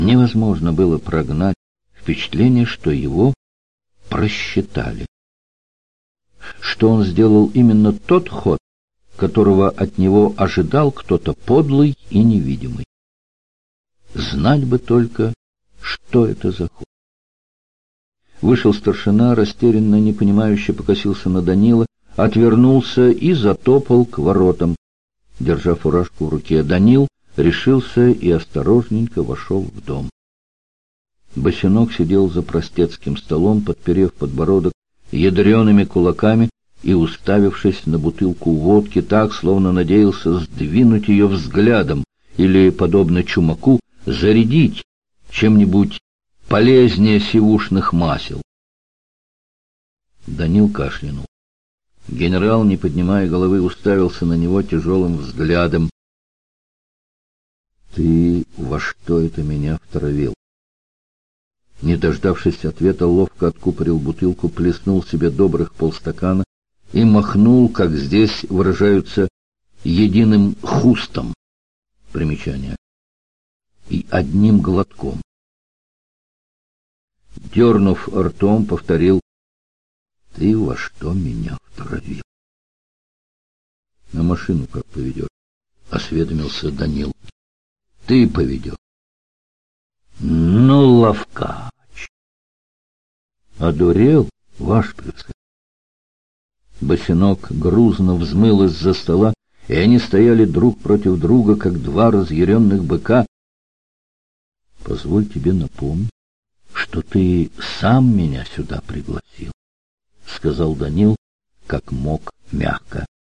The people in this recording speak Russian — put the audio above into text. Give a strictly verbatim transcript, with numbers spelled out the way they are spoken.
Невозможно было прогнать впечатление, что его просчитали, что он сделал именно тот ход, которого от него ожидал кто-то подлый и невидимый. Знать бы только, что это за ход. Вышел старшина, растерянно, непонимающе покосился на Данила, отвернулся и затопал к воротам, держа фуражку в руке. Данил решился и осторожненько вошел в дом. Босенок сидел за простецким столом, подперев подбородок ядреными кулаками и уставившись на бутылку водки так, словно надеялся сдвинуть ее взглядом или, подобно чумаку, зарядить чем-нибудь полезнее сивушных масел. Данил кашлянул. Генерал, не поднимая головы, уставился на него тяжелым взглядом. — Ты во что это меня втравил? Не дождавшись ответа, ловко откупорил бутылку, плеснул себе добрых полстакана и махнул, как здесь выражаются, единым хустом. Примечание. И одним глотком. Дернув ртом, повторил: — Ты во что меня втравил? — На машину как поведешь? — осведомился Данил. — Ты поведешь. — Ну, ловкач! — Одурел, ваш превосходительство? Босенок грузно взмыл из-за стола, и они стояли друг против друга, как два разъяренных быка. — Позволь тебе напомнить, что ты сам меня сюда пригласил, — сказал Данил, как мог мягко.